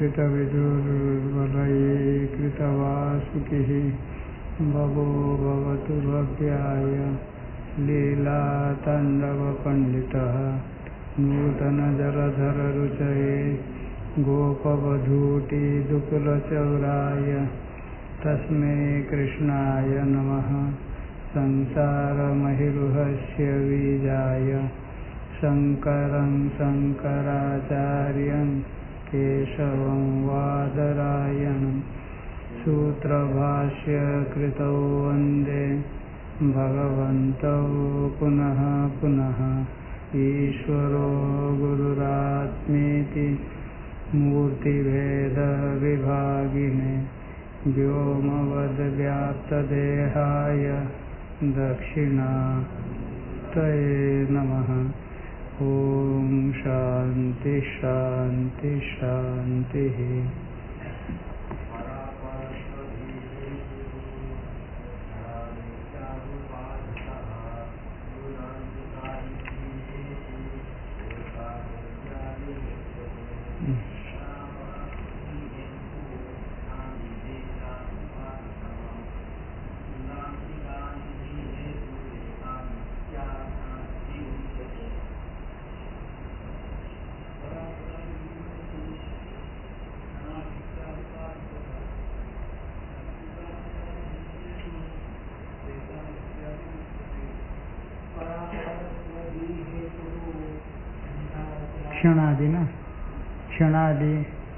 कृतविदुर्वलये कृतवासुकिः भवो भवतु भव्याय लीलाताण्डवपण्डितः नूतनजलधररुचये गोपवधूटिदुकुलचौराय तस्मै कृष्णाय नमः। संसारमहिरुहस्य बीजाय शङ्करं शङ्कराचार्यं केशवं वादरायणं सूत्रभाष्य कृतौ वन्दे भगवन्तौ पुनः पुनः। ईश्वरो गुरुरात्मेति मूर्तिभेदविभागिने व्योमवद्व्याप्तदेहाय दक्षिणामूर्तये नमः। ओम शांति शांति शांति। क्षणादि ना क्षणादि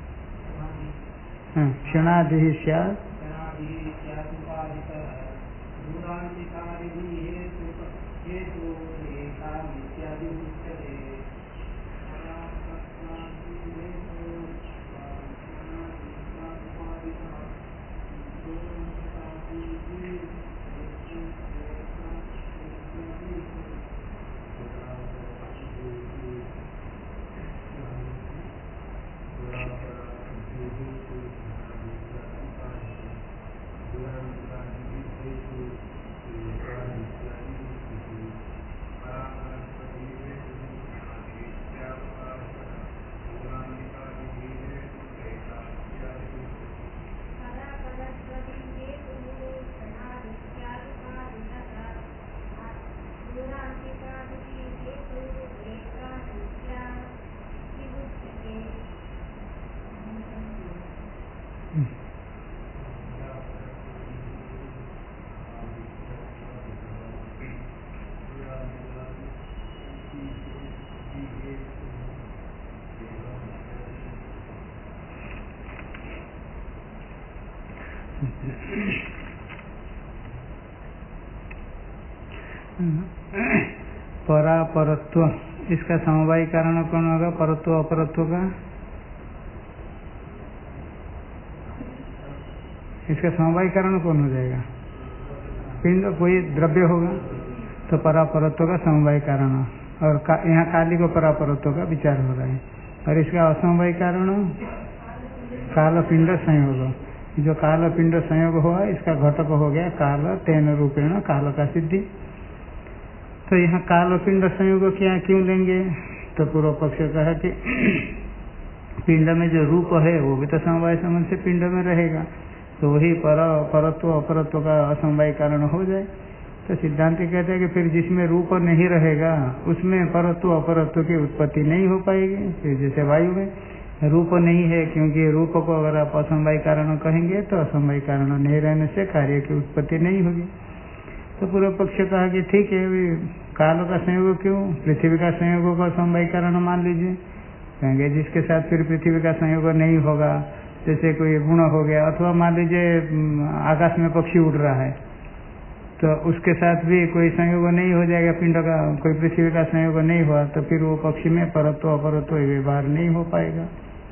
क्षणादि ही स्यात् परापरत्व, इसका समवायी कारण कौन होगा? परत्व अपरत्व का इसका समवायी कारण कौन हो जाएगा? पिंड, कोई द्रव्य होगा तो परापरत्व का समवायी कारण। और यहाँ काली को परापरत्व का विचार हो रहा है। और इसका असमवायी कारण काल पिंड संयोग। जो काल पिंड संयोग हुआ इसका घटक हो गया काल, तेन रूपेण काल का सिद्धि। तो यहाँ काल पिंड संयोग क्या क्यों लेंगे? तो पूर्व पक्ष कहा कि पिंड में जो रूप है वो भी तो समवाय संबंध से पिंड में रहेगा, तो वही परत्व अपरत्व का असमवाय कारण हो जाए। तो सिद्धांत कहते हैं कि फिर जिसमें रूप नहीं रहेगा उसमें परत्व अपरत्व की उत्पत्ति नहीं हो पाएगी। फिर जैसे वायु में रूप नहीं है, क्योंकि रूप को अगर आप असमवाय कारण कहेंगे तो असमवाय कारण नहीं रहने से कार्य की उत्पत्ति नहीं होगी। तो पूर्व पक्ष कहा कि ठीक है, काल का संयोग क्यों? पृथ्वी का संयोग का असमवाय कारण मान लीजिए। कहेंगे जिसके साथ फिर पृथ्वी का संयोग नहीं होगा, जैसे कोई गुण हो गया, अथवा मान लीजिए आकाश में पक्षी उड़ रहा है तो उसके साथ भी कोई संयोग नहीं हो जाएगा पिंड का, कोई पृथ्वी का संयोग नहीं हुआ तो फिर वो पक्षी में परत्व अपरत्व व्यवहार नहीं हो पाएगा।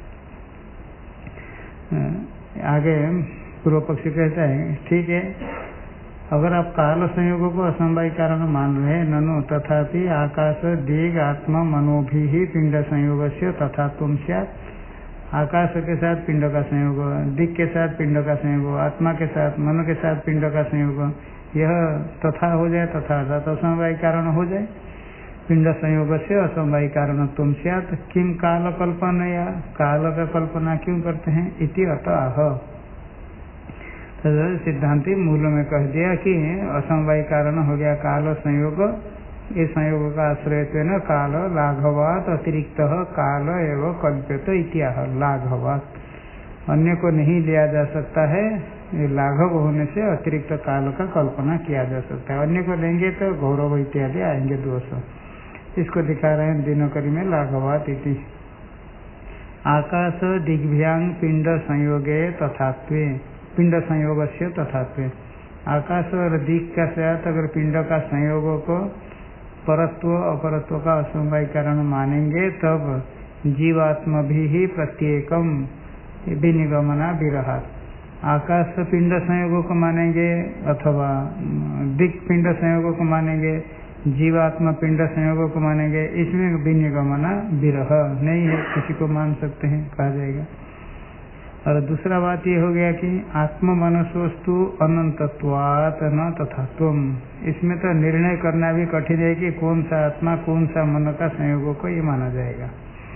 आगे पूर्व पक्षी कहता है ठीक है, अगर आप काल संयोग को असमवाय कारण मान रहे हैं, ननु तथापि आकाश दिग आत्मा मनोभि ही पिंड संयोग से तथात्वं स्यात्। आकाश के साथ पिंड का संयोग, दिग के साथ पिंड का संयोग, आत्मा के साथ मन के साथ पिंड का संयोग, यह तथा हो जाए, तथा असमवाय कारण हो जाए। पिंड संयोग से असमवाय कारणत्वं स्यात् किम काल कल्पनया, काल का कल्पना क्यों करते हैं इति अतः। तो सिद्धांति मूल में कह दिया कि असमवाय कारण हो गया काल संयोग, ये संयोग का आश्रय काल लाघवात अतिरिक्त काल एवं कल्प्यत इत्याह। लाघवात अन्य को नहीं लिया जा सकता है, ये लाघव होने से अतिरिक्त काल का कल्पना किया जा सकता है। अन्य को लेंगे तो गौरव इत्यादि आएंगे दोष। इसको दिखा रहे हैं दिनकरी में लाघवात इति। आकाश दिग्भ्यांग पिंड संयोगे तथात्वे, पिंड संयोग से तथात्वे। आकाश और दिक् का साथ अगर पिंड का संयोग को परत्व अपरत्व का असमवाय कारण मानेंगे तब जीवात्मा भी ही प्रत्येकम विनिगमना विरहात। आकाश पिंड संयोग को मानेंगे अथवा दिक् पिंड संयोग को मानेंगे, जीवात्मा पिंड संयोग को मानेंगे, इसमें विनिगमना विरह नहीं है, किसी को मान सकते हैं कहा जाएगा। और दूसरा बात ये हो गया कि आत्म मनसोस्तु अनंतत्वात् न तथात्वम्। इसमें तो निर्णय करना भी कठिन है कि कौन सा आत्मा कौन सा मन का संयोग को ये माना जाएगा।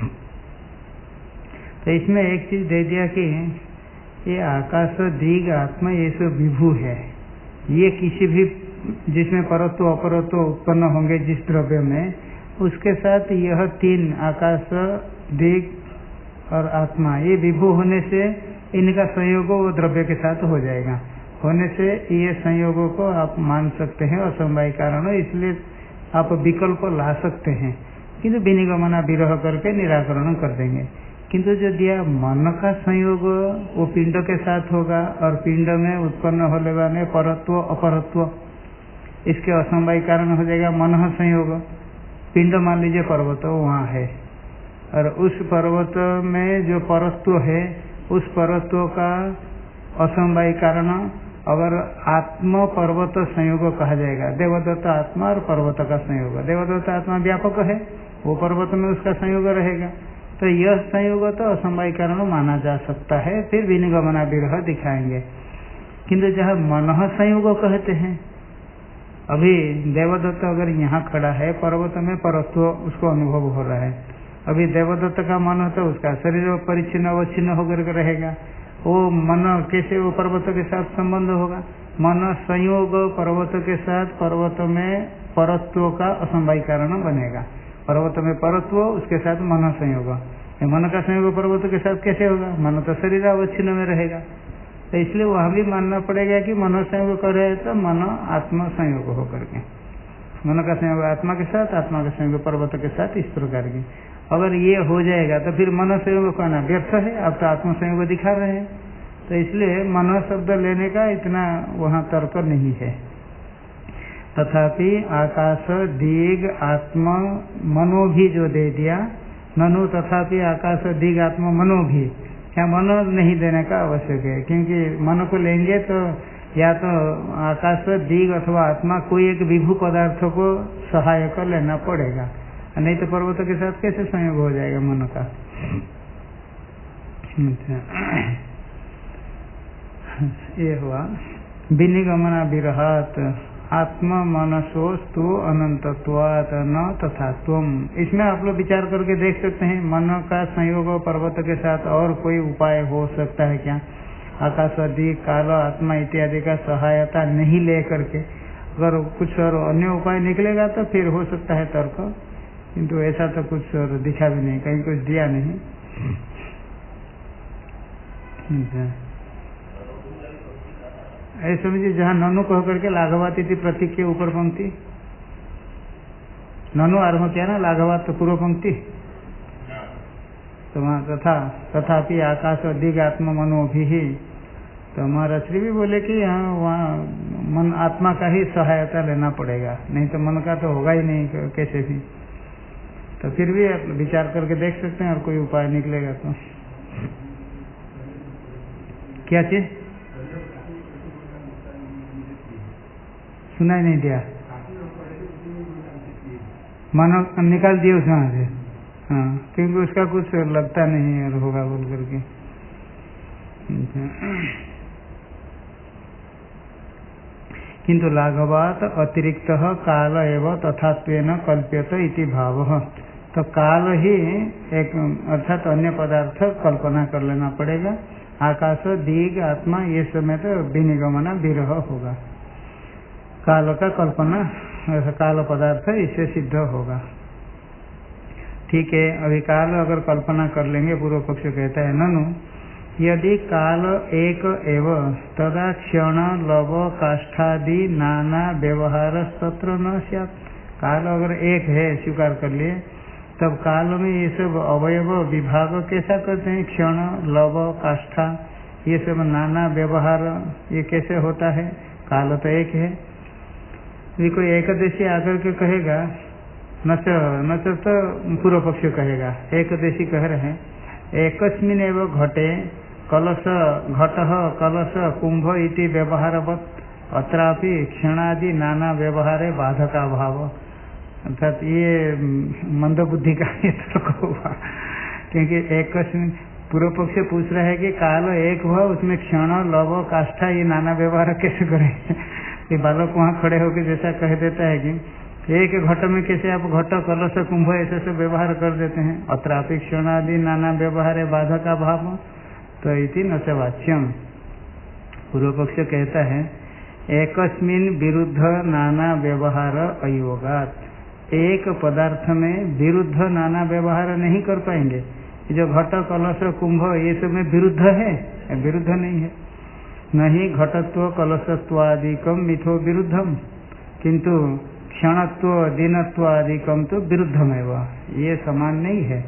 तो इसमें एक चीज दे दिया कि ये आकाश दिग आत्मा ये सब विभू है, ये किसी भी जिसमें परत्व अपरत्व उत्पन्न होंगे जिस द्रव्य में, उसके साथ यह तीन आकाश दिग और आत्मा ये विभू होने से इनका संयोग वो द्रव्य के साथ हो जाएगा। होने से ये संयोगों को आप मान सकते हैं असमवाय कारण, इसलिए आप विकल्प ला सकते हैं, किंतु विनिगमना विरह करके निराकरण कर देंगे। किंतु जो दिया मन का संयोग वो पिंड के साथ होगा और पिंड में उत्पन्न होने वाले परत्व अपरत्व, इसके असमवाय कारण हो जाएगा मन संयोग। पिंड मान लीजिए पर्वत वहाँ है और उस पर्वत में जो परत्व है उस परत्व का असमवाय कारण अगर आत्म पर्वत संयोग कहा जाएगा, देवदत्त आत्मा और पर्वत का संयोग। देवदत्त आत्मा व्यापक है, वो पर्वत में उसका संयोग रहेगा, तो यह संयोग तो असमवाय कारण माना जा सकता है, फिर विनिगमना विरह दिखाएंगे। किंतु जहाँ मन संयोग कहते हैं, अभी देवदत्त अगर यहाँ खड़ा है, पर्वत में परत्व उसको अनुभव हो रहा है, अभी देवदत्त का मन हो तो उसका शरीर परिच्छिन्न अवच्छिन्न होकर के रहेगा, वो मन कैसे वो पर्वत के साथ संबंध होगा। मन संयोग पर्वत के साथ पर्वत में परत्व का असमवाय कारण बनेगा। पर्वत में परत्व उसके साथ मन संयोग, मन का संयोग पर्वत के साथ कैसे होगा, मन तो शरीर अवच्छिन्न में रहेगा। तो इसलिए वहां भी मानना पड़ेगा कि मन संयोग कर रहे तो मन आत्मा संयोग होकर के, मन का संयोग आत्मा के साथ, आत्मा का संयोग पर्वत के साथ, इस प्रकार की। अगर ये हो जाएगा तो फिर मन संयोग कहना व्यर्थ है, अब तो आत्म संयोग दिखा रहे हैं, तो इसलिए मन शब्द लेने का इतना वहां तर्क नहीं है। तथापि आकाश दिग आत्मा मनो भी जो दे दिया, ननु तथापि आकाश दिग आत्मा मनो भी, क्या मन नहीं देने का आवश्यक है, क्योंकि मन को लेंगे तो या तो आकाश दिग अथवा आत्मा कोई एक विभू पदार्थ को सहायक लेना पड़ेगा, नहीं तो पर्वत के साथ कैसे संयोग हो जाएगा मन का। ये हुआ विनिगमना विरहात आत्मा मनसोस्तु अनंतत्वात् न तथात्वम्। इसमें आप लोग विचार करके देख सकते हैं, मन का संयोग पर्वत के साथ और कोई उपाय हो सकता है क्या? आकाश आदि काल आत्मा इत्यादि का सहायता नहीं ले करके अगर कुछ और अन्य उपाय निकलेगा तो फिर हो सकता है तर्क, किंतु ऐसा तो कुछ और दिखा भी नहीं, कहीं कुछ दिया नहीं। ऐसे समझिए जहाँ ननु कह करके लाघवात इति प्रतीक के ऊपर पंक्ति, ननु आरम्भ किया ना, लाघवात तो पूर्व पंक्ति, तो वहाँ तथापि आकाश और दिग आत्मा मनो भी ही, तो महाराष्ट्री भी बोले कि यहाँ वहाँ मन आत्मा का ही सहायता लेना पड़ेगा, नहीं तो मन का तो होगा ही नहीं कैसे भी। तो फिर भी आप विचार करके देख सकते हैं और कोई उपाय निकलेगा तो। क्या चीज सुनाई नहीं दिया, मानो निकाल दिए उसमें से, हाँ, क्योंकि उसका कुछ लगता नहीं और होगा बोल करके। किंतु लाघवात अतिरिक्त काल एवं तथात्वेन कल्प्यत इति भावः। तो काल ही एक अर्थात अन्य पदार्थ कल्पना कर लेना पड़ेगा। आकाश, दीग, आत्मा ये समय तो विनिगमना विरह होगा। काल का कल्पना काल पदार्थ इससे सिद्ध होगा। ठीक है, अभी काल अगर कल्पना कर लेंगे, पूर्व पक्ष कहता है ननु यदि काल एक एव तदा क्षण लव काष्ठादि नाना व्यवहार तत्र न स्यात्। काल अगर एक है स्वीकार कर लिए, तब काल में ये सब अवयव विभाग कैसा करते हैं? क्षण, लव, काष्ठा ये सब नाना व्यवहार ये कैसे होता है? काल तो एक है। ये कोई एकदशी आकर के कहेगा न तो पूर्व पक्ष कहेगा, एकदशी कह रहे हैं एकस्मिन् एव घटे कलश घटः कलश कुंभ इति व्यवहारवत् अत्रापि क्षणादि नाना व्यवहारे बाधका भाव। अर्थात ये मंद बुद्धि का ये तर्क हुआ, क्योंकि एकस्मिन् पूर्व पक्ष पूछ रहा है कि काल एक हुआ, उसमें क्षण, लव, काष्ठा ये नाना व्यवहार कैसे करें? ये बालक वहाँ खड़े होकर जैसा कह देता है कि एक घट में कैसे आप घट, कलश, कुंभ ऐसे सब व्यवहार कर देते हैं। अत्रापि क्षणादि नाना व्यवहार बाधका भाव तो इति न च वाच्यम। पूर्व पक्ष कहता है एकस्मिन् विरुद्ध नाना व्यवहार अयोगात। एक पदार्थ में विरुद्ध नाना व्यवहार नहीं कर पाएंगे। जो घट, कलश, कुंभ ये सब में विरुद्ध है? विरुद्ध नहीं है। नहीं घटत्व कलशत्वादिकम मिथो विरुद्धम, किंतु क्षणत्व दिनत्वादिकम तो विरुद्धमेव, ये समान नहीं है।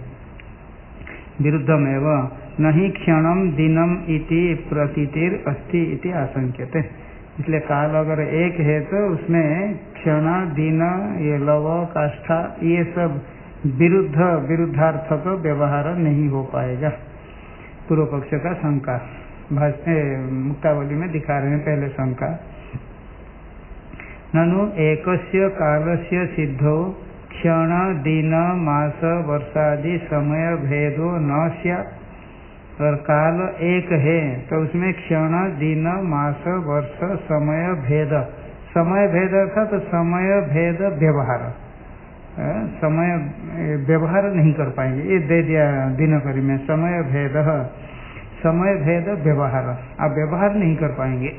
विरुद्धमेव नहीं क्षणम दिनम इति प्रतीतिर अस्ति इति आशंक्यते। इसलिए काल अगर एक है तो उसमें क्षण, दिन, ये लव, काष्ठा ये सब विरुद्धार्थक व्यवहार नहीं हो पाएगा। पूर्व पक्ष का शंका मुक्तावली में दिखा रहे हैं। पहले शंका ननु एकस्य कालस्य सिद्धो क्षण, दिन, मास, वर्षादि समय भेदो न स्यात्। अगर काल एक है तो उसमें क्षण, दिन, मास, वर्ष, समय भेद अर्थात तो समय भेद व्यवहार, समय व्यवहार नहीं कर पाएंगे। ये दे दिया दिनकरी में समय भेद व्यवहार, आप व्यवहार नहीं कर पाएंगे।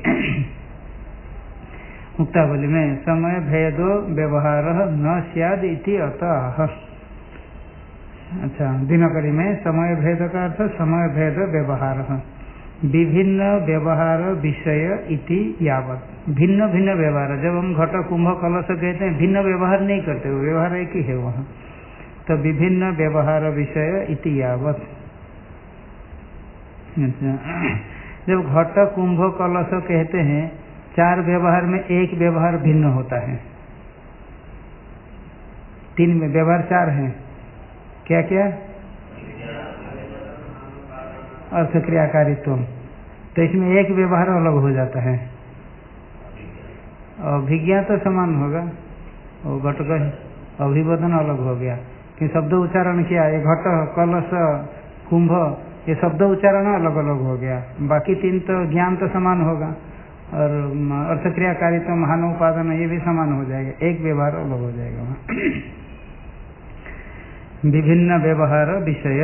मुक्तावली में समय भेदो व्यवहार न स्याद् इति अतः। अच्छा, दिनकरी में समय भेद का अर्थ समय भेद व्यवहार, विभिन्न व्यवहार विषय इति यावत। भिन्न भिन्न व्यवहार, जब हम घट, कुंभ, कलश कहते हैं भिन्न व्यवहार नहीं करते, व्यवहार एक ही है वहाँ। तो विभिन्न व्यवहार विषय इति यावत। अच्छा, जब घट, कुंभ, कलश कहते हैं, चार व्यवहार में एक व्यवहार भिन्न होता है। तीन में व्यवहार चार हैं, क्या क्या? अर्थ क्रियाकारित्व। तो इसमें एक व्यवहार अलग हो जाता है। अभिज्ञा तो समान होगा, और घट का अभिवदन अलग हो गया कि शब्द उच्चारण किया, ये घट, कलश, कुंभ ये शब्द उच्चारण अलग अलग हो गया। बाकी तीन तो ज्ञान तो समान होगा, और अर्थ क्रियाकारित्व, महान उपादान ये भी समान हो जाएगा, एक व्यवहार अलग हो जाएगा वहाँ। विभिन्न व्यवहार विषय,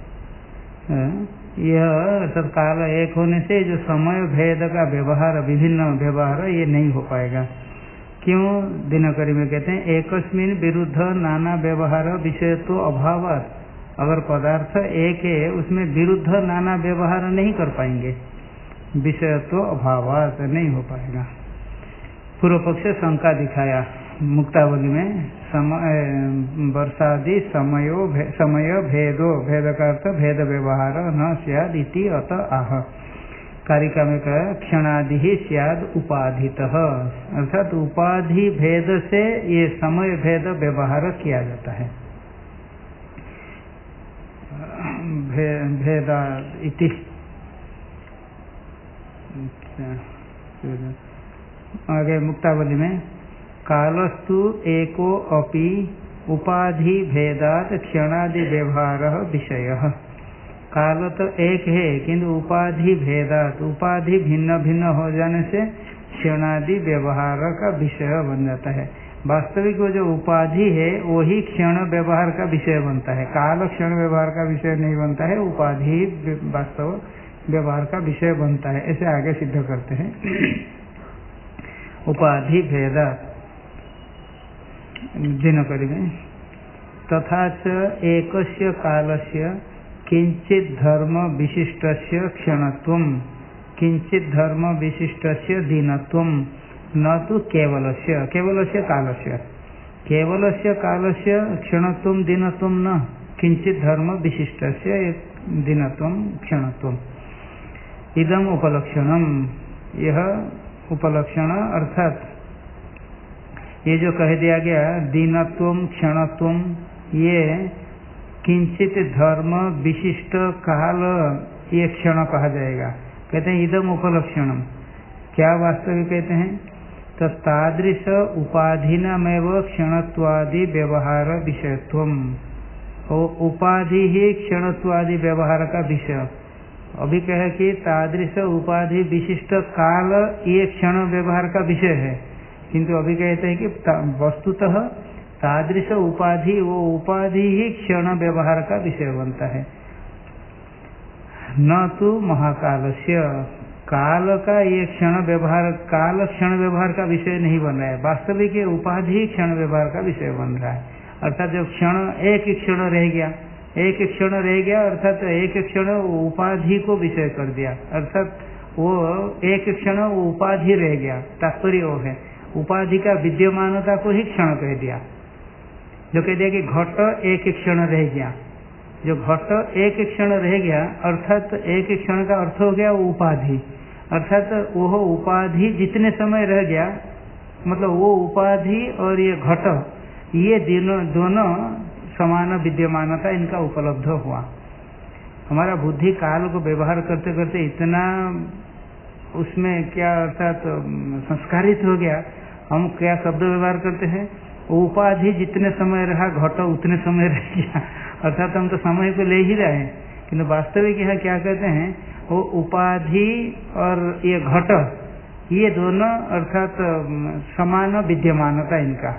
यह काल एक होने से जो समय भेद का व्यवहार, विभिन्न व्यवहार ये नहीं हो पाएगा। क्यों? दिनकरी में कहते हैं एकस्मिन् विरुद्ध नाना व्यवहार विषय तो अभावात्। अगर पदार्थ एक है उसमें विरुद्ध नाना व्यवहार नहीं कर पाएंगे, विषय तो अभावात् नहीं हो पाएगा। पूर्व पक्ष शंका दिखाया मुक्तावली में वर्षादि समय भेदो, भेद का अर्थ भेद व्यवहार न स्याद् इति अत आह। कारिका में कहा क्षणादि ही स्याद् उपाधितः, अर्थात उपाधि भेद से ये समय भेद व्यवहार किया जाता है। भेदा इति। आगे मुक्तावली में कालस्तु एको अपि उपाधि भेदात क्षणादि व्यवहार विषय। काल तो एक है किंतु उपाधि भेदात, उपाधि भिन्न भिन्न हो जाने से क्षणादि व्यवहार का विषय बन जाता है। वास्तविक वो जो उपाधि है वही क्षण व्यवहार का विषय बनता है, काल क्षण व्यवहार का विषय नहीं बनता है, उपाधि वास्तव व्यवहार का विषय बनता है। ऐसे आगे सिद्ध करते हैं। उपाधि भेद दिनकरी में तथा च एकस्य कालस्य किंचित धर्म विशिष्टस्य क्षणत्वं किंचित धर्म विशिष्टस्य दिनत्वं न तो केवलस्य कालस्य क्षणत्वं दिनत्वं न किंचित धर्म विशिष्टस्य दिनत्वं क्षणत्वं इदम उपलक्षणम। यह उपलक्षण अर्थात ये जो कह दिया गया दिनत्वं क्षणत्वं, ये किंचित धर्म विशिष्ट काल ये क्षण कहा जाएगा। कहते हैं इदम उपलक्षणम, क्या वास्तविक कहते हैं तो तादृश उपाधिनामेव क्षणत्वादि व्यवहार विषयत्वम। उपाधि ही क्षणत्वादि व्यवहार का विषय। अभी कहे कि तादृश उपाधि विशिष्ट काल ये क्षण व्यवहार का विषय है, किंतु अभी कहते हैं कि वस्तुतः तादृश उपाधि वो उपाधि ही क्षण व्यवहार का विषय बनता है, न तो महाकालस्य काल का ये क्षण व्यवहार काल क्षण व्यवहार का विषय नहीं बन रहा है। वास्तविक ये उपाधि क्षण व्यवहार का विषय बन रहा है। अर्थात जब क्षण एक क्षण रह गया अर्थात एक क्षण उपाधि को विषय कर दिया, अर्थात वो एक क्षण उपाधि रह गया। तात्पर्य वो है उपाधि का विद्यमानता को ही क्षण कह दिया। जो कह दिया कि घट एक क्षण रह गया, जो घट एक क्षण रह गया अर्थात एक क्षण का अर्थ हो गया वो उपाधि, अर्थात वो उपाधि जितने समय रह गया मतलब वो उपाधि और ये घट ये दोनों समान विद्यमानता इनका उपलब्ध हुआ। हमारा बुद्धि काल को व्यवहार करते करते इतना उसमें क्या अर्थात संस्कारित हो गया, हम क्या शब्द व्यवहार करते हैं उपाधि जितने समय रहा घट उतने समय रह गया, अर्थात हम तो समय को ले ही रहे हैं, किंतु वास्तविक यहाँ क्या कहते हैं वो उपाधि और ये घट ये दोनों अर्थात समान विद्यमानता, इनका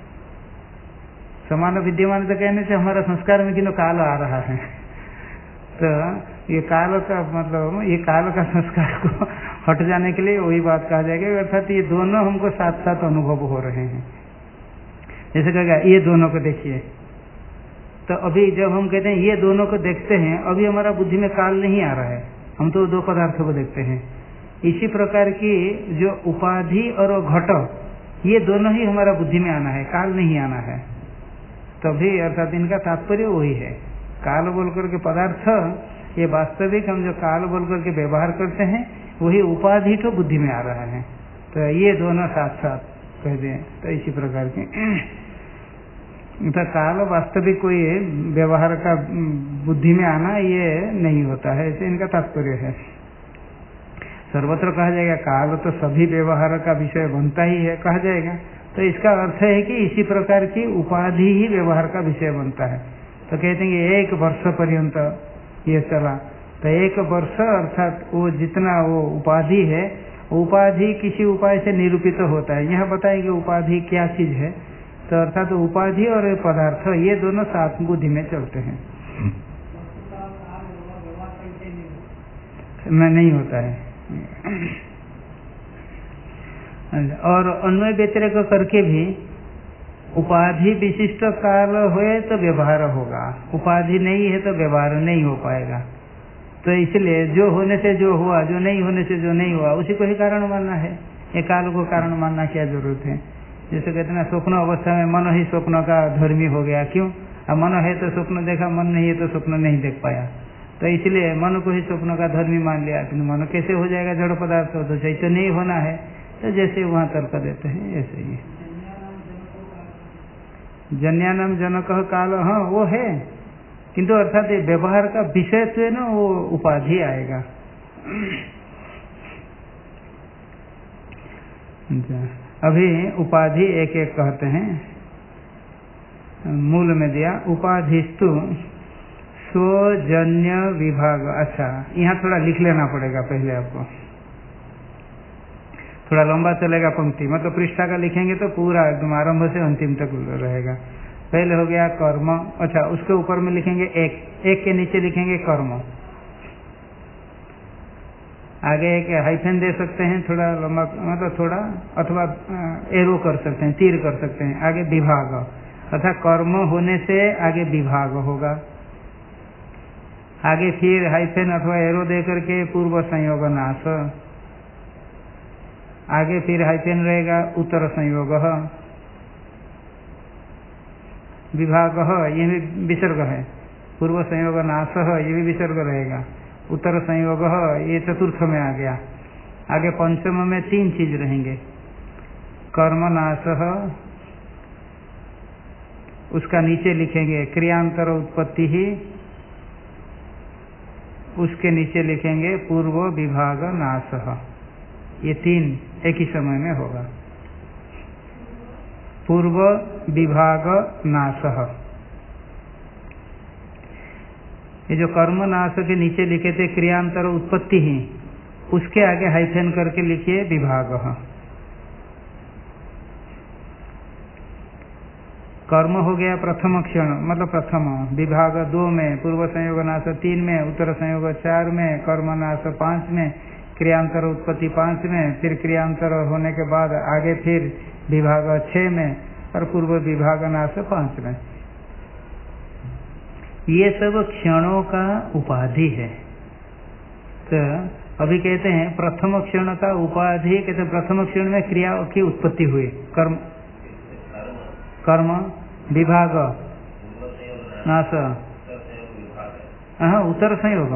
समान विद्यमानता कहने से हमारा संस्कार में किंतु काल आ रहा है, तो ये काल का मतलब ये काल का संस्कार को हट जाने के लिए वही बात कहा जाएगा, अर्थात ये दोनों हमको साथ साथ अनुभव हो रहे हैं। जैसे कहेगा ये दोनों को देखिए, तो अभी जब हम कहते हैं ये दोनों को देखते हैं अभी हमारा बुद्धि में काल नहीं आ रहा है, हम तो दो पदार्थों को देखते हैं। इसी प्रकार की जो उपाधि और घट ये दोनों ही हमारा बुद्धि में आना है, काल नहीं आना है। तभी अर्थात इनका तात्पर्य वही है, काल बोल करके पदार्थ ये वास्तविक हम जो काल बोल करके व्यवहार करते हैं वही उपाधि तो बुद्धि में आ रहा है, तो ये दोनों साथ साथ कह दें तो इसी प्रकार के तो काल वास्तविक कोई व्यवहार का बुद्धि में आना ये नहीं होता है, ऐसे इनका तात्पर्य है। सर्वत्र कहा जाएगा काल तो सभी व्यवहार का विषय बनता ही है कहा जाएगा, तो इसका अर्थ है कि इसी प्रकार की उपाधि ही व्यवहार का विषय बनता है। तो कहते हैं कि 1 वर्ष पर्यंत ये चला, तो 1 वर्ष अर्थात वो जितना वो उपाधि है उपाधि किसी उपाय से निरूपित होता है। यहाँ बताएंगे उपाधि क्या चीज है, तो अर्थात उपाधि और पदार्थ ये दोनों साथ बुद्धि में चलते हैं, नहीं होता है। और अन्वय व्यतिरेक करके भी उपाधि विशिष्ट काल हुए तो व्यवहार होगा, उपाधि नहीं है तो व्यवहार नहीं हो पाएगा। तो इसलिए जो होने से जो हुआ, जो नहीं होने से जो नहीं हुआ उसी को ही कारण मानना है, ये काल को कारण मानना क्या जरूरत है। जैसे कहते हैं ना स्वप्न अवस्था में मन ही स्वप्न का धर्मी हो गया, क्यों? अब मन है तो स्वप्न देखा, मन नहीं है तो स्वप्न नहीं देख पाया, तो इसलिए मन को ही स्वप्न का धर्मी मान लिया। लेकिन मन कैसे हो जाएगा जड़ पदार्थ, तो चैतन्य नहीं होना है, तो जैसे वहां तर्क देते हैं ऐसे ही जन्यानाम जनक काल, हाँ वो है, किंतु अर्थात व्यवहार का विषय तो है ना वो उपाधि आएगा। अभी उपाधि एक एक कहते हैं, मूल में दिया उपाधिस्तु स्वजन्य विभाग। अच्छा यहाँ थोड़ा लिख लेना पड़ेगा पहले आपको, थोड़ा लंबा चलेगा पंक्ति, मतलब पृष्ठा का लिखेंगे तो पूरा एकदम आरंभ से अंतिम तक रहेगा। पहले हो गया कर्म, अच्छा उसके ऊपर में लिखेंगे एक के नीचे लिखेंगे कर्म, आगे एक हाइफन दे सकते हैं थोड़ा लंबा, मतलब थोड़ा, अथवा एरो कर सकते हैं, तीर कर सकते हैं, आगे विभाग, अर्थात कर्म होने से आगे विभाग होगा, आगे फिर हाइफन अथवा एरो दे करके पूर्व संयोग नाश, आगे फिर हाइफन रहेगा उत्तर संयोग, विभाग ये भी विसर्ग है, पूर्व संयोग नाश ये भी विसर्ग रहेगा, उत्तर संयोग ये चतुर्थ में आ गया, आगे पंचम में 3 चीज रहेंगे, कर्म नाश, उसका नीचे लिखेंगे क्रियांतर उत्पत्ति ही, उसके नीचे लिखेंगे पूर्व विभाग नाश, ये 3 एक ही समय में होगा, पूर्व विभाग नाश। ये जो कर्म नाश के नीचे लिखे थे क्रियांतर उत्पत्ति ही, उसके आगे हाइफन करके लिखिए विभाग। कर्म हो गया प्रथम क्षण, मतलब प्रथम, विभाग 2 में, पूर्व संयोग नाश 3 में, उत्तर संयोग 4 में, कर्म नाश 5 में, क्रियांतर उत्पत्ति 5 में, फिर क्रियांतर होने के बाद आगे फिर विभाग 6 में और पूर्व विभाग नाश 5 में। ये सब क्षणों का उपाधि है। तो अभी कहते हैं प्रथम क्षण का उपाधि, कहते हैं प्रथम क्षण में क्रिया की उत्पत्ति हुई, कर्म विभाग नाश, हाँ उत्तर संयोग,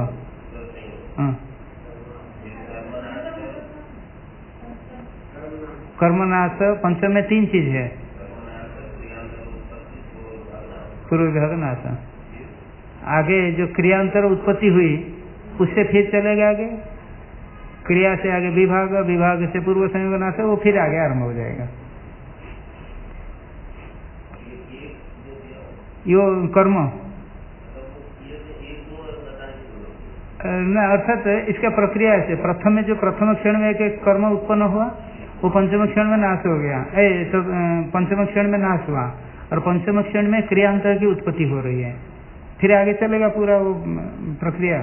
कर्मनाश पंचम में 3 चीज है, पूर्व विभाग नाश, आगे जो क्रियांतर उत्पत्ति हुई उससे फिर चलेगा आगे, क्रिया से आगे विभाग, विभाग से पूर्व संयोग नाश, वो फिर आगे आरंभ हो जाएगा। यो कर्म न, अर्थात इसका प्रक्रिया से प्रथम में जो प्रथम क्षण में एक कर्म उत्पन्न हुआ वो पंचम क्षण में नाश हो गया, तो पंचम क्षण में नाश हुआ और पंचम क्षण में क्रियांतर की उत्पत्ति हो रही है, फिर आगे चलेगा पूरा वो प्रक्रिया,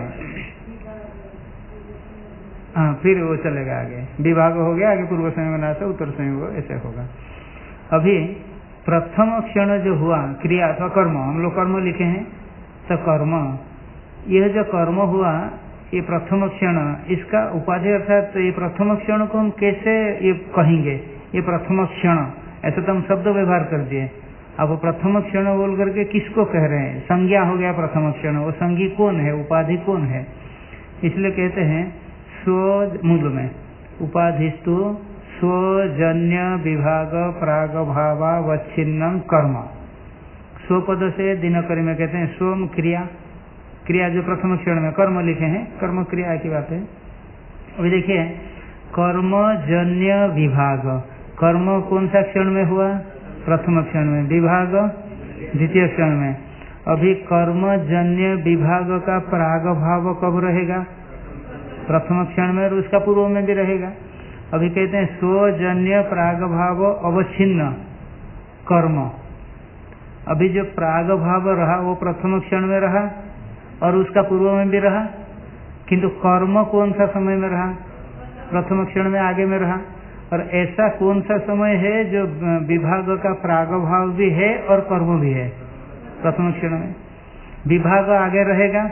हाँ फिर वो चलेगा आगे, विभाग हो गया, आगे पूर्व संयोग नाश, उत्तर संयोग, ऐसे होगा। अभी प्रथम क्षण जो हुआ क्रिया अथवा कर्म, हम लोग कर्म लिखे हैं, तो कर्म, यह जो कर्म हुआ ये प्रथम क्षण, इसका उपाधि अर्थात ये प्रथम क्षण को हम कैसे ये कहेंगे, ये प्रथम क्षण, ऐसा तो हम शब्द व्यवहार कर दिए, अब प्रथम क्षण बोल करके किसको कह रहे हैं, संज्ञा हो गया प्रथम क्षण, वो संज्ञी कौन है, उपाधि कौन है, इसलिए कहते हैं स्व मूल में उपाधिस्तु स्वजन्य विभाग प्रागभावावच्छिन्नम कर्म, स्वपद से दिनकरी में कहते हैं स्वम क्रिया, क्रिया जो प्रथम क्षण में कर्म लिखे हैं, कर्म क्रिया की बात है। अभी देखिए कर्मजन्य विभाग, कर्म कौन सा क्षण में हुआ, प्रथम क्षण में, विभाग द्वितीय क्षण में, अभी कर्मजन्य विभाग का प्रागभाव कब रहेगा, प्रथम क्षण में, और उसका पूर्व में भी रहेगा। अभी कहते हैं स्वजन्य प्रागभाव अवच्छिन्न कर्म, अभी जो प्रागभाव रहा वो प्रथम क्षण में रहा और उसका पूर्व में भी रहा, किंतु कर्म कौन सा समय में रहा, प्रथम क्षण में आगे में रहा, और ऐसा कौन सा समय है जो विभाग का प्रागभाव भी है और कर्म भी है, प्रथम क्षण में विभाग आगे रहेगा,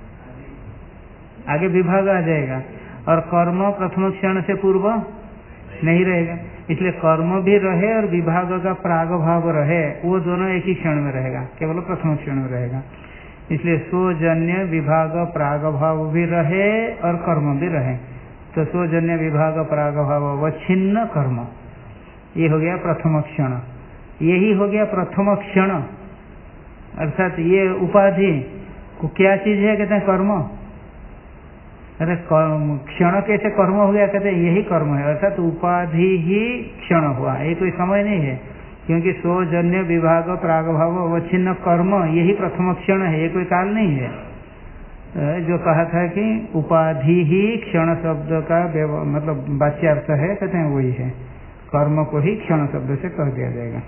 आगे विभाग आ जाएगा, और कर्म प्रथम क्षण से पूर्व नहीं रहेगा, इसलिए कर्म भी रहे और विभाग का प्रागभाव रहे, वो दोनों एक ही क्षण में रहेगा, केवल प्रथम क्षण में रहेगा। इसलिए स्वजन्य विभाग प्रागभाव भी रहे और कर्म भी रहे, तो स्वजन्य विभाग प्रागभाव अवच्छिन्न कर्म, ये हो गया प्रथम क्षण, यही हो गया प्रथम क्षण, अर्थात ये उपाधि को क्या चीज है, कहते हैं कर्म। अरे क्षण कैसे कर्म हो गया, कहते हैं यही कर्म है, अर्थात उपाधि ही क्षण हुआ, ये कोई समय नहीं है, क्योंकि स्वजन्य विभाग प्रागभाव अवच्छिन्न कर्म यही प्रथम क्षण है, ये कोई काल नहीं है, जो कहा था कि उपाधि ही क्षण शब्द का मतलब वाच्यार्थ है, कहते हैं वही है, कर्म को ही क्षण शब्द से कह दिया जाएगा।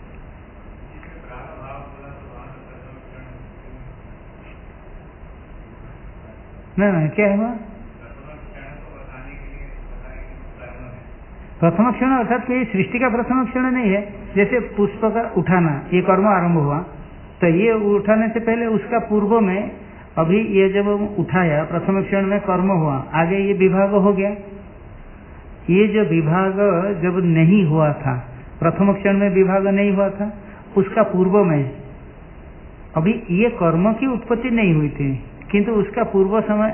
नहीं क्या हुआ? प्रथम क्षण अर्थात कोई सृष्टि का प्रथम क्षण नहीं है। जैसे पुष्प का उठाना, ये कर्म आरंभ हुआ, तो ये उठाने से पहले उसका पूर्व में अभी ये जब उठाया प्रथम क्षण में कर्म हुआ, आगे ये विभाग हो गया। ये जो विभाग जब नहीं हुआ था, प्रथम क्षण में विभाग नहीं हुआ था, उसका पूर्व में अभी ये कर्म की उत्पत्ति नहीं हुई थी, किंतु उसका पूर्व समय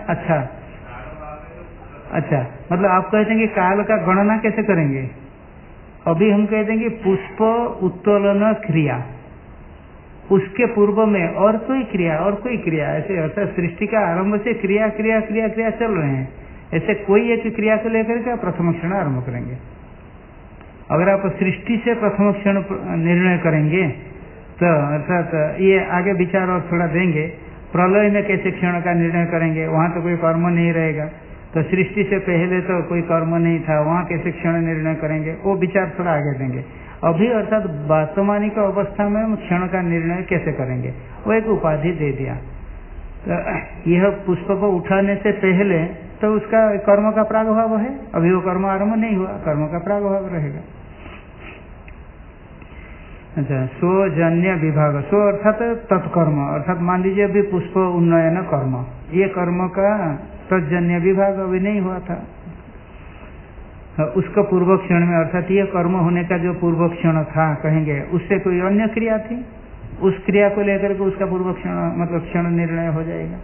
अच्छा मतलब आप कहते हैं कि काल का गणना कैसे करेंगे? अभी हम कहते हैं कि पुष्प उत्तोलन क्रिया, उसके पूर्व में और कोई क्रिया ऐसे अर्थात सृष्टि का आरंभ से क्रिया क्रिया क्रिया क्रिया चल रहे हैं, ऐसे कोई एक क्रिया को लेकर के आप प्रथम क्षण आरंभ करेंगे। अगर आप सृष्टि से प्रथम क्षण निर्णय करेंगे तो अर्थात ये आगे विचार और थोड़ा देंगे, प्रलय में कैसे क्षण का निर्णय करेंगे, वहां तो कोई कर्म नहीं रहेगा, तो सृष्टि से पहले तो कोई कर्म नहीं था, वहां कैसे क्षण निर्णय करेंगे, वो विचार थोड़ा आगे देंगे। अभी अर्थात वर्तमानिक अवस्था में हम क्षण का निर्णय कैसे करेंगे, वो एक उपाधि दे दिया। तो यह पुष्प को उठाने से पहले तो उसका कर्म का प्रागभाव है, अभी वो कर्म आरंभ नहीं हुआ, कर्म का प्रागभाव रहेगा। अच्छा, स्वजन्य विभाग, स्व अर्थात तत्कर्म, अर्थात मान लीजिए अभी पुष्प उन्नयन कर्म, ये कर्म का तजन्य विभाग अभी नहीं हुआ था, उसका पूर्व क्षण में अर्थात ये कर्म होने का जो पूर्व क्षण था कहेंगे, उससे कोई अन्य क्रिया थी, उस क्रिया को लेकर के उसका पूर्व क्षण मतलब क्षण निर्णय हो जाएगा।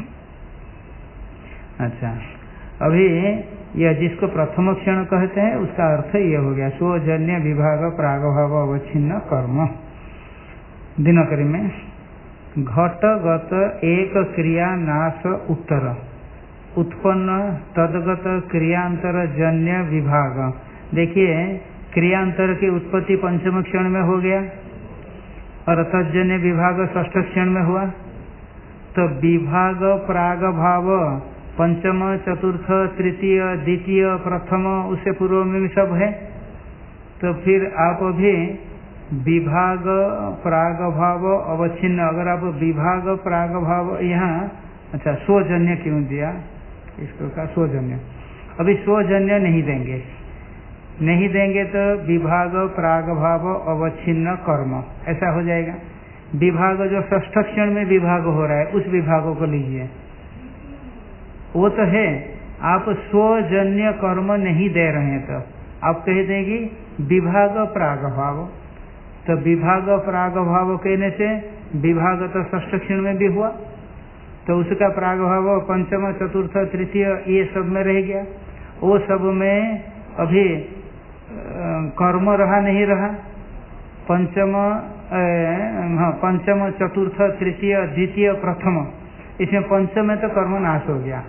अच्छा, अभी यह जिसको प्रथम क्षण कहते हैं उसका अर्थ ये हो गया, स्वजन्य विभाग प्रागभाव अवच्छिन्न कर्म। दिनकरी में घटगत एक क्रिया नाश उत्तर उत्पन्न तदगत क्रियांतर जन्य विभाग। देखिए क्रियांतर की उत्पत्ति पंचम क्षण में हो गया और तजन्य विभाग षष्ठ क्षण में हुआ, तो विभाग प्राग भाव पंचम चतुर्थ तृतीय द्वितीय प्रथम उससे पूर्व में भी सब है। तो फिर आप अभी विभाग प्राग भाव अवच्छिन्न, अगर आप विभाग प्राग भाव यहाँ अच्छा स्वजन्य क्यों दिया, इसको का स्वजन्य, अभी स्वजन्य नहीं देंगे तो विभाग प्राग भाव अवच्छिन्न कर्म ऐसा हो जाएगा। विभाग जो षष्ठ क्षण में विभाग हो रहा है उस विभागों को लीजिए, वो तो है, आप स्वजन्य कर्म नहीं दे रहे हैं तो आप कह देंगे विभाग प्राग भाव, तो विभाग प्राग भाव कहने से विभाग तो षष्ठ क्षण में भी हुआ, तो उसका प्राग भाव पंचम चतुर्थ तृतीय ये सब में रह गया, वो सब में अभी कर्म रहा नहीं रहा, पंचम चतुर्थ तृतीय द्वितीय प्रथम, इसमें पंचम में तो कर्म नाश हो गया,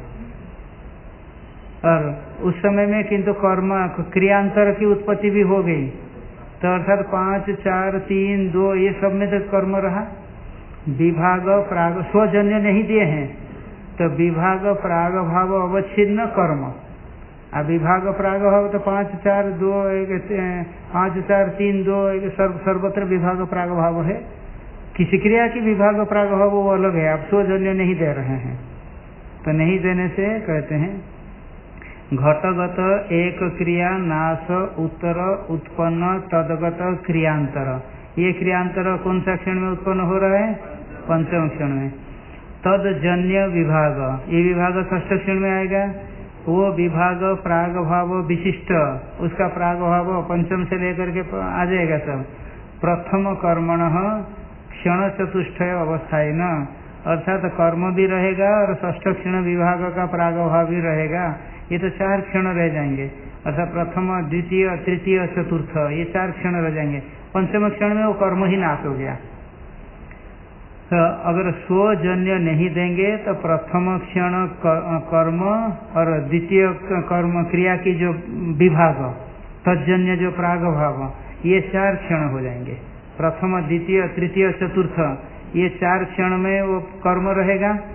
और उस समय में किंतु कर्म क्रियांतर की उत्पत्ति भी हो गई, तो अर्थात 5 4 3 2 ये सब में तो कर्म रहा। विभाग प्राग स्वजन्य नहीं दिए हैं तो विभाग प्राग भाव अवच्छिन्न कर्म, अब विभाग प्राग भाव तो 5 4 2 5 4 3 2 सर्वत्र विभाग प्राग भाव है, किसी क्रिया की विभाग प्राग भाव वो अलग है, आप स्वजन्य नहीं दे रहे हैं, तो नहीं देने से कहते हैं घटगत एक क्रिया नाश उत्तर उत्पन्न तदगत क्रियांतर। ये क्रियांतर कौन सा क्षण में उत्पन्न हो रहा है? पंचम क्षण में। तदजन्य विभाग, ये विभाग षष्ठ क्षण में आएगा, वो विभाग प्राग भाव विशिष्ट, उसका प्राग भाव पंचम से लेकर के आ जाएगा सब। प्रथम कर्मण क्षण चतुष्टय अवस्थाएं न, अर्थात कर्म भी रहेगा और षष्ठ क्षण विभाग का प्राग भाव भी रहेगा, ये तो 4 क्षण रह जाएंगे, अर्थात प्रथम द्वितीय तृतीय चतुर्थ ये 4 क्षण रह जाएंगे, पंचम क्षण में वो कर्म ही नाश हो गया। तो अगर स्वजन्य नहीं देंगे तो प्रथम क्षण कर्म और द्वितीय कर्म क्रिया की जो विभाग तजन्य जो प्राग भाव ये 4 क्षण हो जाएंगे, प्रथम द्वितीय तृतीय चतुर्थ ये 4 क्षण में वो कर्म रहेगा,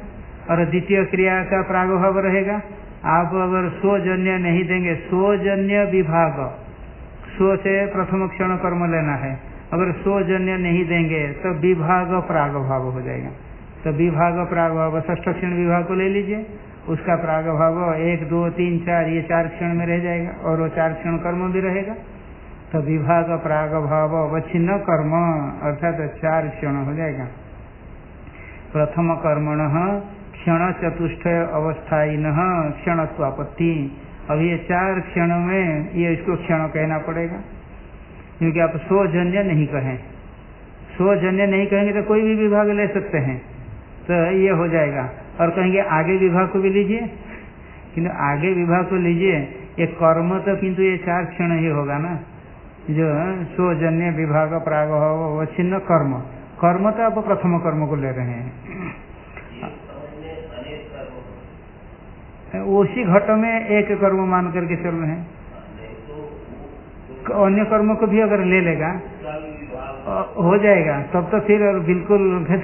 और द्वितीय क्रिया का प्रागभाव रहेगा। आप अगर स्वजन्य नहीं देंगे, स्वजन्य विभाग, स्व से प्रथम क्षण कर्म लेना है, अगर स्वजन्य नहीं देंगे तो विभाग प्रागभाव हो जाएगा। तो विभाग प्रागभाव षष्ठ क्षण विभाग को ले लीजिए, उसका प्रागभाव 1 2 3 4 ये 4 क्षण में रह जाएगा और वो 4 क्षण कर्म भी रहेगा। तो विभाग प्रागभाव अवच्छिन्न कर्म अर्थात 4 क्षण हो जाएगा। प्रथम कर्मण क्षण चतुष्ट अवस्थायिन क्षणत्वापत्ति। अब ये 4 क्षण में ये इसको क्षण कहना पड़ेगा, क्योंकि आप स्वजन्य नहीं कहें। स्वजन्य नहीं कहेंगे तो कोई भी विभाग ले सकते हैं, तो ये हो जाएगा। और कहेंगे आगे विभाग को भी लीजिए, किंतु आगे विभाग को लीजिए, ये कर्म तो किंतु ये 4 क्षण ही होगा ना, जो स्वजन्य विभाग प्रागभाव अवच्छिन्न कर्म। कर्म तो आप प्रथम कर्म को ले रहे हैं। उसी घट में एक कर्म मान करके चल रहे हैं। अन्य कर्म को भी अगर ले लेगा हो जाएगा, तब तो फिर बिल्कुल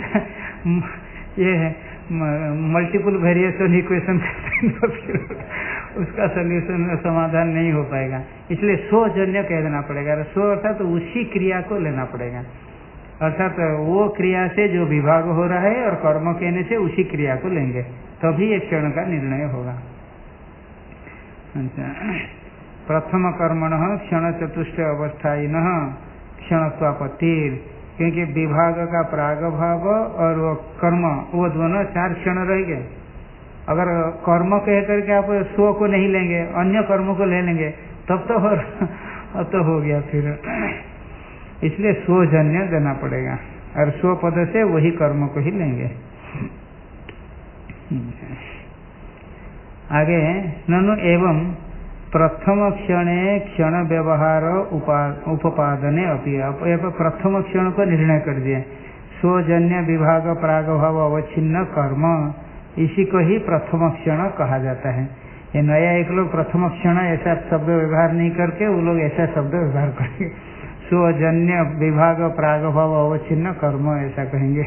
ये मल्टीपल वेरिएशन इक्वेशन तो फिर उसका सॉल्यूशन समाधान नहीं हो पाएगा। इसलिए स्वजन्य कह देना पड़ेगा। स्व अर्थात तो उसी क्रिया को लेना पड़ेगा, अर्थात वो क्रिया से जो विभाग हो रहा है और कर्म कहने से उसी क्रिया को लेंगे, तभी एक क्षण का निर्णय होगा। अच्छा, प्रथम कर्मण क्षण चतुष्ट अवस्थायिन क्षणत्वापत्तिर, क्योंकि विभाग का प्रागभाव और वो कर्म वो दोनों 4 क्षण रहेंगे। अगर कर्म कह करके आप स्व को नहीं लेंगे, अन्य कर्म को ले लेंगे, तब तो हो गया फिर। इसलिए स्वजन्य देना पड़ेगा और स्व पद से वही कर्म को ही लेंगे। आगे ननु एवं प्रथम क्षणे क्षण व्यवहार उपादने अपि, प्रथम क्षण को निर्णय कर दिए। स्वजन्य विभाग प्रागभाव अवच्छिन्न कर्म, इसी को ही प्रथम क्षण कहा जाता है। ये नया एक लोग प्रथम क्षण ऐसा शब्द व्यवहार नहीं करके वो लोग ऐसा शब्द व्यवहार करेंगे, स्वजन्य विभाग प्रागभाव अवच्छिन्न कर्म ऐसा कहेंगे।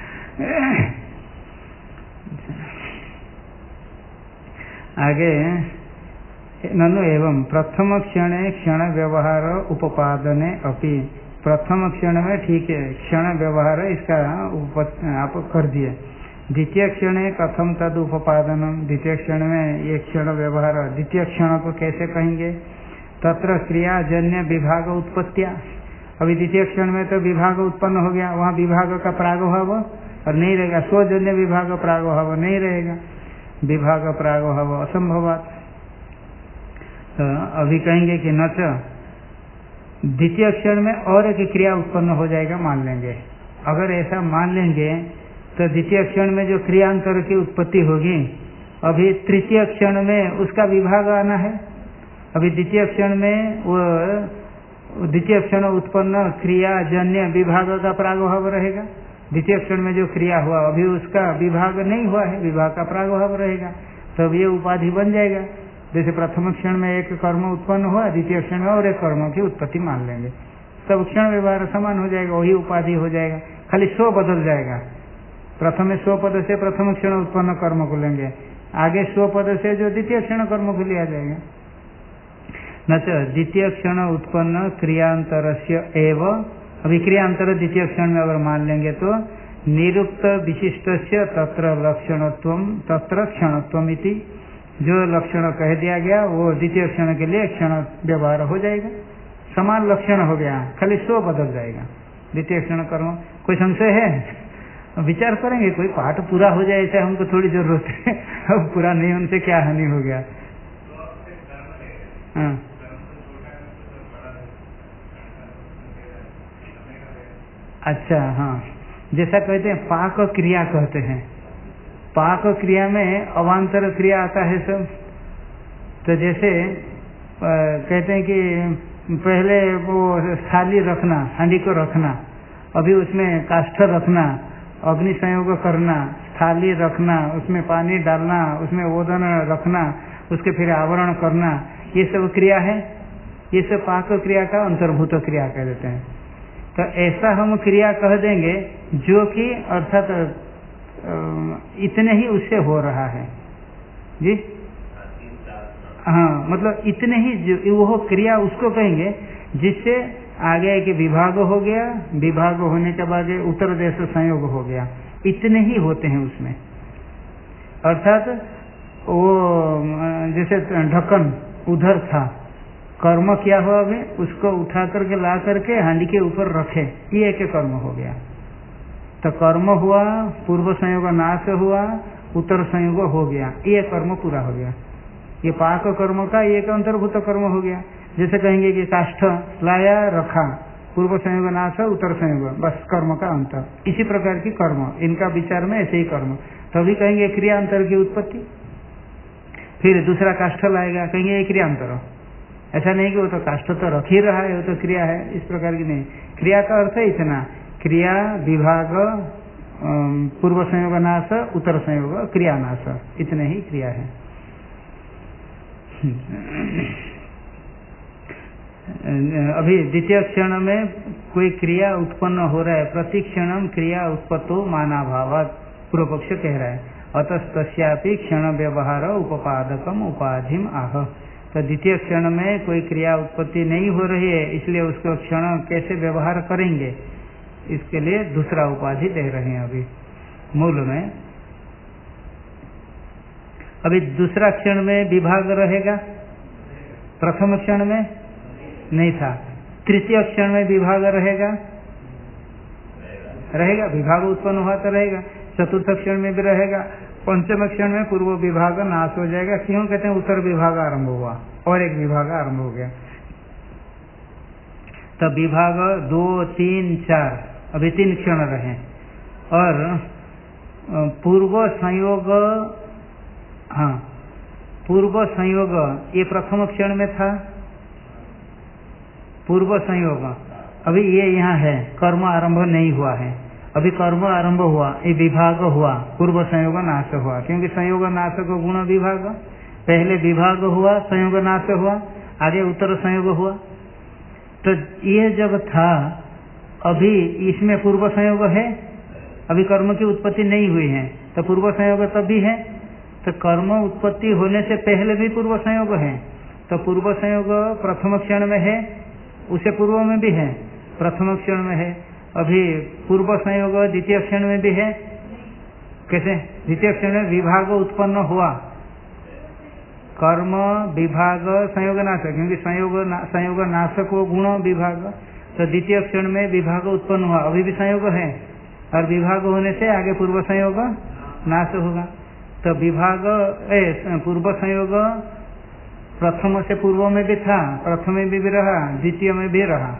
आगे ननु एवं प्रथम क्षणे क्षण व्यवहार उपादने अपि, प्रथम क्षण में ठीक है क्षण व्यवहार इसका आप कर दिए। द्वितीय क्षण कथम तद उपादनम, द्वितीय क्षण में ये क्षण व्यवहार द्वितीय क्षण को कैसे कहेंगे। तत्र क्रियाजन्य विभाग उत्पत्तिया, अभी द्वितीय क्षण में तो विभाग उत्पन्न हो गया, वहाँ विभाग का प्रागभाव और नहीं रहेगा, स्वजन्य विभाग प्रागभाव नहीं रहेगा, विभाग प्रागभाव असंभवात। तो अभी कहेंगे कि न द्वितीय क्षण में और एक क्रिया उत्पन्न हो जाएगा मान लेंगे। अगर ऐसा मान लेंगे तो द्वितीय क्षण में जो क्रियांतर की उत्पत्ति होगी, अभी तृतीय क्षण में उसका विभाग आना है। अभी द्वितीय क्षण में वो द्वितीय क्षण उत्पन्न क्रियाजन्य विभाग का प्रागभाव रहेगा। द्वितीय क्षण में जो क्रिया हुआ अभी उसका विभाग नहीं हुआ है, विभाग का प्रागभाव रहेगा, तब ये उपाधि बन जाएगा। जैसे प्रथम क्षण में एक कर्म उत्पन्न हुआ, द्वितीय क्षण में और एक कर्म की उत्पत्ति मान लेंगे, तब क्षण व्यवहार समान हो जाएगा, वही उपाधि हो जाएगा, खाली स्व बदल जाएगा। प्रथम स्व पद से प्रथम क्षण उत्पन्न कर्म को लेंगे, आगे स्व पद से जो द्वितीय क्षण कर्म को लिया जाएगा। न द्वितीय क्षण उत्पन्न क्रियांतरस्य एव, अभी क्रियांतर द्वितीय क्षण में अगर मान लेंगे तो निरुक्त विशिष्टस्य तत्र लक्षणत्वम तत्र क्षणत्वम इति, जो लक्षण कह दिया गया वो द्वितीय क्षण के लिए क्षण व्यवहार हो जाएगा, समान लक्षण हो गया, खाली स्व बदल जाएगा द्वितीय क्षण कर्म। कोई संशय है? विचार करेंगे, कोई पाठ पूरा हो जाए ऐसा हमको थोड़ी जरूरत है, अब पूरा नहीं होने से क्या हानि हो गया। हाँ अच्छा, हाँ जैसा कहते हैं पाक क्रिया कहते हैं, पाक क्रिया में अवांतर क्रिया आता है सब। तो जैसे कहते हैं कि पहले वो थाली रखना, हांडी को रखना, अभी उसमें काष्ठ रखना, अग्नि संयोग करना, थाली रखना, उसमें पानी डालना, उसमें ओदन रखना, उसके फिर आवरण करना, ये सब क्रिया है। ये सब पाक क्रिया का अंतर्भूत क्रिया कह देते हैं। तो ऐसा हम क्रिया कह देंगे जो कि अर्थात इतने ही उससे हो रहा है जी। हाँ, मतलब इतने ही वो क्रिया उसको कहेंगे जिससे आगे के विभाग हो गया, विभाग होने के बाद उत्तर देश संयोग हो गया, इतने ही होते हैं उसमें। अर्थात वो जैसे ढक्कन उधर था, कर्म क्या हुआ, अभी उसको उठा करके ला करके हांडी के ऊपर रखे, ये एक कर्म हो गया। तो कर्म हुआ, पूर्व संयोग नाश हुआ, उत्तर संयोग हो गया, ये कर्म पूरा हो गया। ये पाक कर्म का एक अंतर्भूत कर्म हो गया। जैसे कहेंगे कि काष्ठ लाया रखा, पूर्व संयोग नाश, उत्तर संयोग, बस कर्म का अंतर। इसी प्रकार की कर्म, इनका विचार में ऐसे ही कर्म। तभी कहेंगे क्रियांतर की उत्पत्ति। फिर दूसरा काष्ठ लाएगा, कहेंगे ये क्रियांतर। ऐसा नहीं कि वो तो काष्ठ तो रख ही रहा है, वो तो क्रिया है, इस प्रकार की नहीं। क्रिया का अर्थ है इतना, क्रिया विभाग, पूर्व संयोग नाश, उत्तर संयोग क्रिया नाश, इतने ही क्रिया है। अभी द्वितीय क्षण में कोई क्रिया उत्पन्न हो रहा है, प्रति क्षणम क्रिया उत्पत्तो मानाभावात्, पूर्व पक्ष कह रहा है। अतस्तस्यापि क्षण व्यवहार उपादकम उपाधिम आह। तो द्वितीय क्षण में कोई क्रिया उत्पत्ति नहीं हो रही है, इसलिए उसको क्षण कैसे व्यवहार करेंगे, इसके लिए दूसरा उपाधि दे रहे हैं। अभी मूल में अभी दूसरा क्षण में विभाग रहेगा, प्रथम क्षण में नहीं था। तृतीय क्षण में विभाग रहेगा, रहेगा, विभाग उत्पन्न हुआ तो रहेगा। चतुर्थ क्षण में भी रहेगा। पंचम क्षण में पूर्व विभाग नाश हो जाएगा। क्यों कहते हैं, उत्तर विभाग आरंभ हुआ और एक विभाग आरंभ हो गया। तब विभाग 2, 3, 4, अभी 3 क्षण रहे। और पूर्व संयोग, हाँ पूर्व संयोग ये प्रथम क्षण में था, पूर्व संयोग। अभी ये यहाँ है, कर्म आरंभ नहीं हुआ है, अभी कर्म आरंभ हुआ, ये विभाग हुआ, पूर्व संयोग नाश हुआ। क्योंकि संयोग नाश को गुण विभाग, पहले विभाग हुआ, संयोग नाश हुआ, आगे उत्तर संयोग हुआ। तो ये जब था, अभी इसमें पूर्व संयोग है, अभी कर्म की उत्पत्ति नहीं हुई है, तो पूर्व संयोग तब भी है। तो कर्म उत्पत्ति होने से पहले भी पूर्व संयोग है। तो पूर्व संयोग प्रथम क्षण में है, उसे पूर्व में भी है, प्रथम क्षण में है। अभी पूर्व संयोग द्वितीय क्षण में भी है। कैसे? द्वितीय क्षण में विभाग उत्पन्न हुआ, कर्म विभाग संयोग नाश, क्योंकि संयोग नाश को गुण विभाग। तो द्वितीय क्षण में विभाग उत्पन्न हुआ, अभी भी संयोग है, और विभाग होने से आगे पूर्व संयोग नाश होगा। तो विभाग पूर्व संयोग प्रथम से पूर्व में भी था, प्रथम में भी रहा, द्वितीय में भी रहा,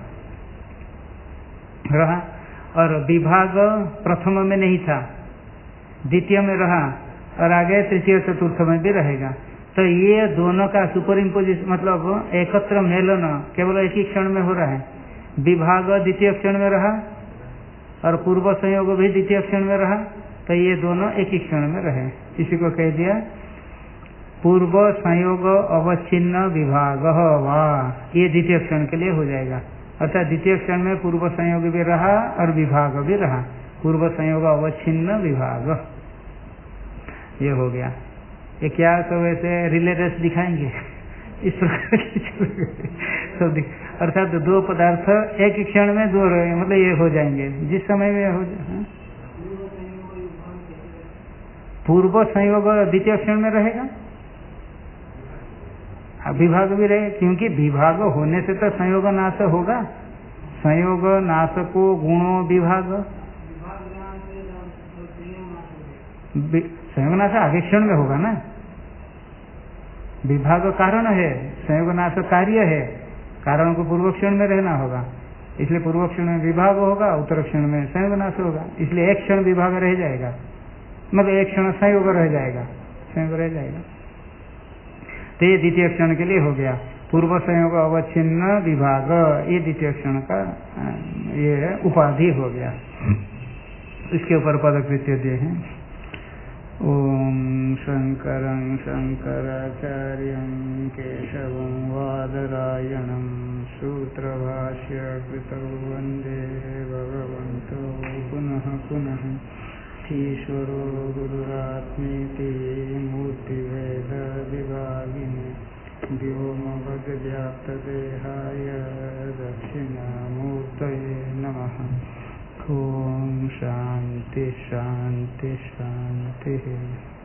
और विभाग प्रथम में नहीं था, द्वितीय में रहा, और आगे तृतीय चतुर्थ में भी रहेगा। तो ये दोनों का सुपर इम्पोजिशन, मतलब एकत्र मेलन केवल एक ही क्षण में हो रहा है। विभाग द्वितीय क्षण में रहा और पूर्व संयोग भी द्वितीय क्षण में रहा, तो ये दोनों एक ही क्षण में रहे। इसी को कह दिया पूर्व संयोग अवच्छिन्न विभाग वाह, ये द्वितीय क्षण के लिए हो जाएगा। अर्थात द्वितीय क्षण में पूर्व संयोग भी रहा और विभाग भी रहा, पूर्व संयोग अवच्छिन्न विभाग, ये हो गया। ये क्या सब ऐसे रिलेटेड दिखाएंगे इस प्रकार की अर्थात दो पदार्थ एक ही क्षण में दो रहे, मतलब ये हो जाएंगे जिस समय में हो जाए। पूर्व संयोग द्वितीय क्षण में रहेगा, विभाग भी रहे, क्योंकि विभाग होने से तो संयोग नाश होगा। संयोग नाश को गुणों विभाग, संयोग नाश आगे क्षण में होगा ना, विभाग कारण है, संयोग नाश कार्य है, कारण को पूर्व क्षण में रहना होगा, इसलिए पूर्व क्षण में विभाग होगा, उत्तर क्षण में संयोग नाश होगा, इसलिए एक क्षण विभाग रह जाएगा, मतलब एक क्षण संयोग रह जाएगा, संयोग रह जाएगा। तो ये द्वितीय क्षण के लिए हो गया, पूर्व संयोग अवच्छिन्न विभाग, ये द्वितीय क्षण का ये उपाधि हो गया। इसके ऊपर पदकृत्य दिए हैं। ओम शंकरं शंकराचार्यं केशवं वादरायणं सूत्रभाष्य कृतौ वन्दे भगवन्तौ पुनः पुनः। ईश्वरो गुरुरात्मेति मूर्तिभेद विभागिने व्योमवद्व्याप्तदेहाय दक्षिणामूर्तये नमः। ओम शांति शांति शांति।